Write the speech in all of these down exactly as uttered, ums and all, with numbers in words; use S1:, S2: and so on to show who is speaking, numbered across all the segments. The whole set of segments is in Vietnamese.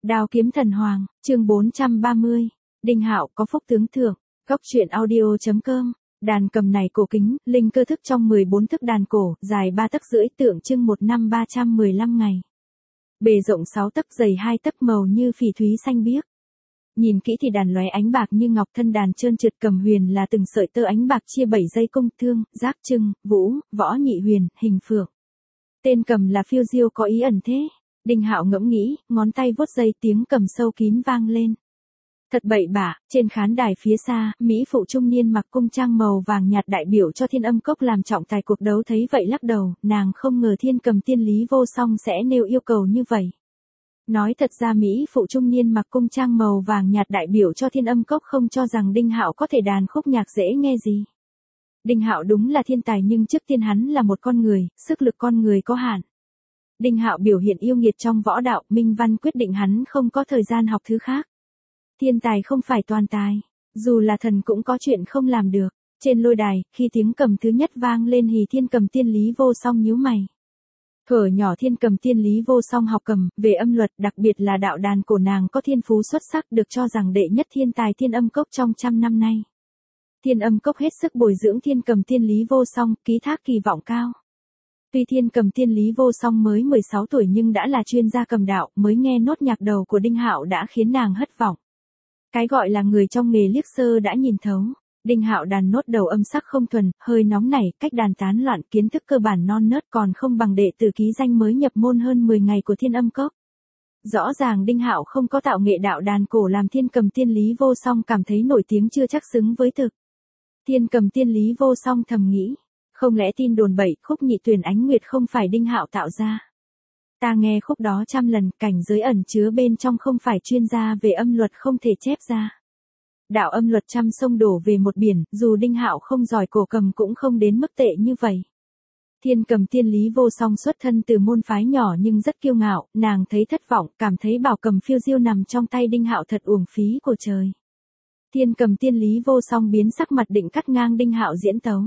S1: Đao kiếm thần hoàng, chương bốn trăm ba mươi. Đinh Hạo có phúc tướng thưởng. Góc truyện audio chấm com. Đàn cầm này cổ kính, linh cơ thức trong mười bốn thức đàn cổ, dài ba tấc rưỡi, tượng trưng một năm ba trăm mười lăm ngày. Bề rộng sáu tấc, dày hai tấc, màu như phỉ thúy xanh biếc. Nhìn kỹ thì đàn lóe ánh bạc như ngọc, thân đàn trơn trượt, cầm huyền là từng sợi tơ ánh bạc chia bảy dây cung thương, giác trưng, vũ, võ nhị huyền, hình phượng. Tên cầm là phiêu diêu, có ý ẩn thế. Đinh Hạo ngẫm nghĩ, ngón tay vuốt dây, tiếng cầm sâu kín vang lên. Thật bậy bạ. Trên khán đài phía xa, mỹ phụ trung niên mặc cung trang màu vàng nhạt đại biểu cho Thiên Âm Cốc làm trọng tài cuộc đấu thấy vậy lắc đầu, nàng không ngờ Thiên Cầm Tiên Lý Vô Song sẽ nêu yêu cầu như vậy. Nói thật ra mỹ phụ trung niên mặc cung trang màu vàng nhạt đại biểu cho Thiên Âm Cốc không cho rằng Đinh Hạo có thể đàn khúc nhạc dễ nghe gì. Đinh Hạo đúng là thiên tài, nhưng trước tiên hắn là một con người, sức lực con người có hạn. Đinh Hạo biểu hiện yêu nghiệt trong võ đạo, minh văn quyết định hắn không có thời gian học thứ khác. Thiên tài không phải toàn tài, dù là thần cũng có chuyện không làm được. Trên lôi đài, khi tiếng cầm thứ nhất vang lên thì Thiên Cầm Tiên Lý Vô Song nhíu mày. Thuở nhỏ Thiên Cầm Tiên Lý Vô Song học cầm, về âm luật, đặc biệt là đạo đàn cổ, nàng có thiên phú xuất sắc, được cho rằng đệ nhất thiên tài Thiên Âm Cốc trong trăm năm nay. Thiên Âm Cốc hết sức bồi dưỡng Thiên Cầm Tiên Lý Vô Song, ký thác kỳ vọng cao. Tuy Thiên Cầm Tiên Lý Vô Song mới mười sáu tuổi nhưng đã là chuyên gia cầm đạo, mới nghe nốt nhạc đầu của Đinh Hạo đã khiến nàng hất vọng. Cái gọi là người trong nghề liếc sơ đã nhìn thấu. Đinh Hạo đàn nốt đầu âm sắc không thuần, hơi nóng nảy, cách đàn tán loạn, kiến thức cơ bản non nớt, còn không bằng đệ tử ký danh mới nhập môn hơn mười ngày của Thiên Âm Cốc. Rõ ràng Đinh Hạo không có tạo nghệ đạo đàn cổ, làm Thiên Cầm Tiên Lý Vô Song cảm thấy nổi tiếng chưa chắc xứng với thực. Thiên Cầm Tiên Lý Vô Song thầm nghĩ, không lẽ tin đồn bậy khúc Nhị Tuyển Ánh Nguyệt không phải Đinh Hạo tạo ra? Ta nghe khúc đó trăm lần, cảnh giới ẩn chứa bên trong không phải chuyên gia về âm luật không thể chép ra. Đạo âm luật trăm sông đổ về một biển, dù Đinh Hạo không giỏi cổ cầm cũng không đến mức tệ như vậy. Thiên Cầm Tiên Lý Vô Song xuất thân từ môn phái nhỏ nhưng rất kiêu ngạo, nàng thấy thất vọng, cảm thấy bảo cầm phiêu diêu nằm trong tay Đinh Hạo thật uổng phí của trời. Thiên Cầm Tiên Lý Vô Song biến sắc mặt, định cắt ngang Đinh Hạo diễn tấu.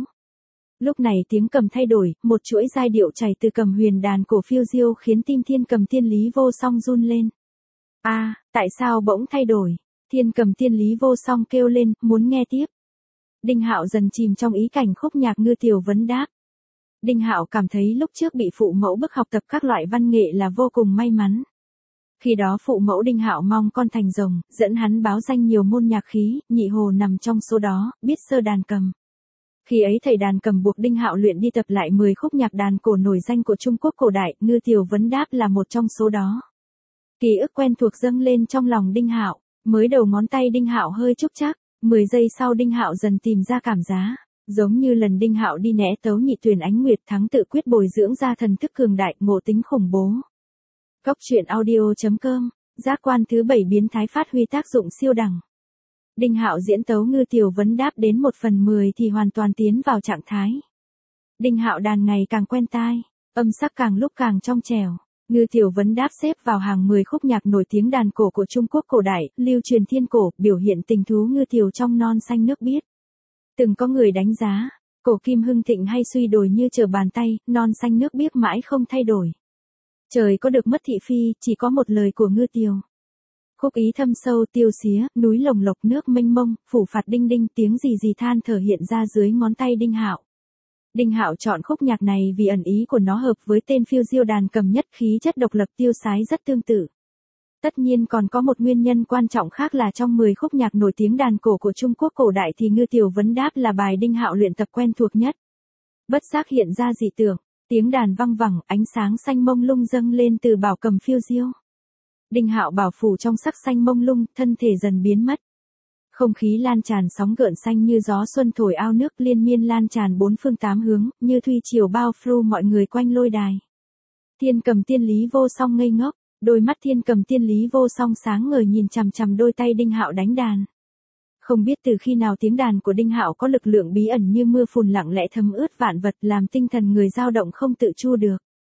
S1: Lúc này tiếng cầm thay đổi, một chuỗi giai điệu chảy từ cầm huyền đàn cổ phiêu diêu khiến tim Thiên Cầm Tiên Lý Vô Song run lên. A, à, tại sao bỗng thay đổi? Thiên Cầm Tiên Lý Vô Song kêu lên, muốn nghe tiếp. Đinh Hạo dần chìm trong ý cảnh khúc nhạc Ngư Tiểu Vấn Đáp. Đinh Hạo cảm thấy lúc trước bị phụ mẫu bức học tập các loại văn nghệ là vô cùng may mắn. Khi đó phụ mẫu Đinh Hạo mong con thành rồng, dẫn hắn báo danh nhiều môn nhạc khí, Nhị Hồ nằm trong số đó, biết sơ đàn cầm. Khi ấy thầy đàn cầm buộc Đinh Hạo luyện đi tập lại mười khúc nhạc đàn cổ nổi danh của Trung Quốc cổ đại, Ngư Tiểu Vấn Đáp là một trong số đó. Ký ức quen thuộc dâng lên trong lòng Đinh Hạo, mới đầu ngón tay Đinh Hạo hơi trúc chắc, mười giây sau Đinh Hạo dần tìm ra cảm giá, giống như lần Đinh Hạo đi né tấu Nhị Tuyển Ánh Nguyệt, thắng tự quyết bồi dưỡng ra thần thức cường đại, ngộ tính khủng bố. Góc truyện audio chấm com, giác quan thứ bảy biến thái phát huy tác dụng siêu đẳng. Đinh Hạo diễn tấu Ngư Tiểu Vấn Đáp đến một phần mười thì hoàn toàn tiến vào trạng thái. Đinh Hạo đàn ngày càng quen tai, âm sắc càng lúc càng trong trẻo. Ngư Tiểu Vấn Đáp xếp vào hàng mười khúc nhạc nổi tiếng đàn cổ của Trung Quốc cổ đại, lưu truyền thiên cổ, biểu hiện tình thú ngư tiểu trong non xanh nước biếc. Từng có người đánh giá, cổ kim hưng thịnh hay suy đồi như trở bàn tay, non xanh nước biếc mãi không thay đổi. Trời có được mất thị phi, chỉ có một lời của Ngư Tiểu. Khúc ý thâm sâu, tiêu xía, núi lồng lộc, nước mênh mông, phủ phạt đinh đinh, tiếng gì gì than thở hiện ra dưới ngón tay Đinh Hạo. Đinh Hạo chọn khúc nhạc này vì ẩn ý của nó hợp với tên phiêu diêu đàn cầm nhất, khí chất độc lập tiêu sái rất tương tự. Tất nhiên còn có một nguyên nhân quan trọng khác là trong mười khúc nhạc nổi tiếng đàn cổ của Trung Quốc cổ đại thì Ngư Tiểu Vấn Đáp là bài Đinh Hạo luyện tập quen thuộc nhất. Bất giác hiện ra dị tưởng, tiếng đàn văng vẳng, ánh sáng xanh mông lung dâng lên từ bảo cầm phiêu diêu. Đinh Hạo bảo phủ trong sắc xanh mông lung, thân thể dần biến mất. Không khí lan tràn sóng gợn xanh như gió xuân thổi ao nước, liên miên lan tràn bốn phương tám hướng, như thủy triều bao phủ mọi người quanh lôi đài. Thiên Cầm Tiên Lý Vô Song ngây ngốc, đôi mắt Thiên Cầm Tiên Lý Vô Song sáng ngời nhìn chằm chằm đôi tay Đinh Hạo đánh đàn. Không biết từ khi nào tiếng đàn của Đinh Hạo có lực lượng bí ẩn như mưa phùn lặng lẽ thấm ướt vạn vật, làm tinh thần người dao động không tự chu được.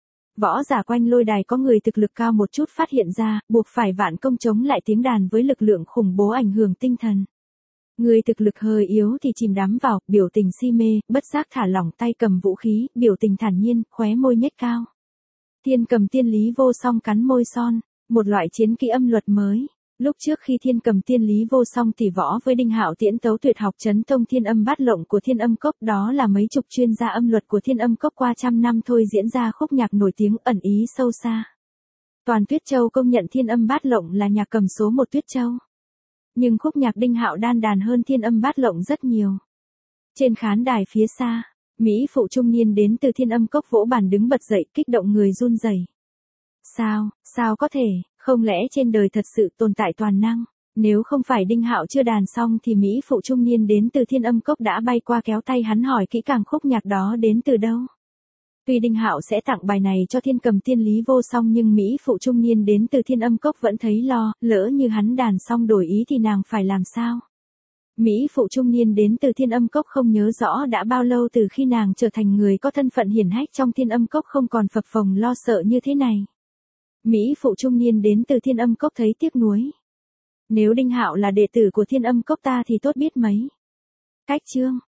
S1: Võ giả quanh lôi đài có người thực lực cao một chút phát hiện ra, buộc phải vạn công chống lại tiếng đàn với lực lượng khủng bố ảnh hưởng tinh thần. Người thực lực hơi yếu thì chìm đắm vào, biểu tình si mê, bất giác thả lỏng tay cầm vũ khí, biểu tình thản nhiên, khóe môi nhếch cao. Thiên Cầm Tiên Lý Vô Song cắn môi son, Một loại chiến kỹ âm luật mới. Lúc trước khi Thiên Cầm Tiên Lý Vô Song tỷ võ với Đinh Hạo tiễn tấu tuyệt học chấn tông thiên âm bát lộng của Thiên Âm Cốc, đó là mấy chục chuyên gia âm luật của Thiên Âm Cốc qua trăm năm thôi diễn ra khúc nhạc nổi tiếng ẩn ý sâu xa. Toàn Tuyết Châu công nhận Thiên Âm Bát Lộng là nhạc cầm số một Tuyết Châu. Nhưng khúc nhạc Đinh Hạo đan đàn hơn Thiên Âm Bát Lộng rất nhiều. Trên khán đài phía xa, mỹ phụ trung niên đến từ Thiên Âm Cốc vỗ bàn đứng bật dậy, kích động người run rẩy. Sao, sao có thể, không lẽ trên đời thật sự tồn tại toàn năng? Nếu không phải Đinh Hạo chưa đàn xong thì mỹ phụ trung niên đến từ Thiên Âm Cốc đã bay qua kéo tay hắn hỏi kỹ càng khúc nhạc đó đến từ đâu. Tuy Đinh Hạo sẽ tặng bài này cho Thiên Cầm Tiên Lý Vô Song nhưng mỹ phụ trung niên đến từ Thiên Âm Cốc vẫn thấy lo, lỡ như hắn đàn xong đổi ý thì nàng phải làm sao? Mỹ phụ trung niên đến từ Thiên Âm Cốc không nhớ rõ đã bao lâu từ khi nàng trở thành người có thân phận hiển hách trong Thiên Âm Cốc không còn phập phồng lo sợ như thế này. Mỹ phụ trung niên đến từ Thiên Âm Cốc thấy tiếc nuối. Nếu Đinh Hạo là đệ tử của Thiên Âm Cốc ta thì tốt biết mấy. Cách chương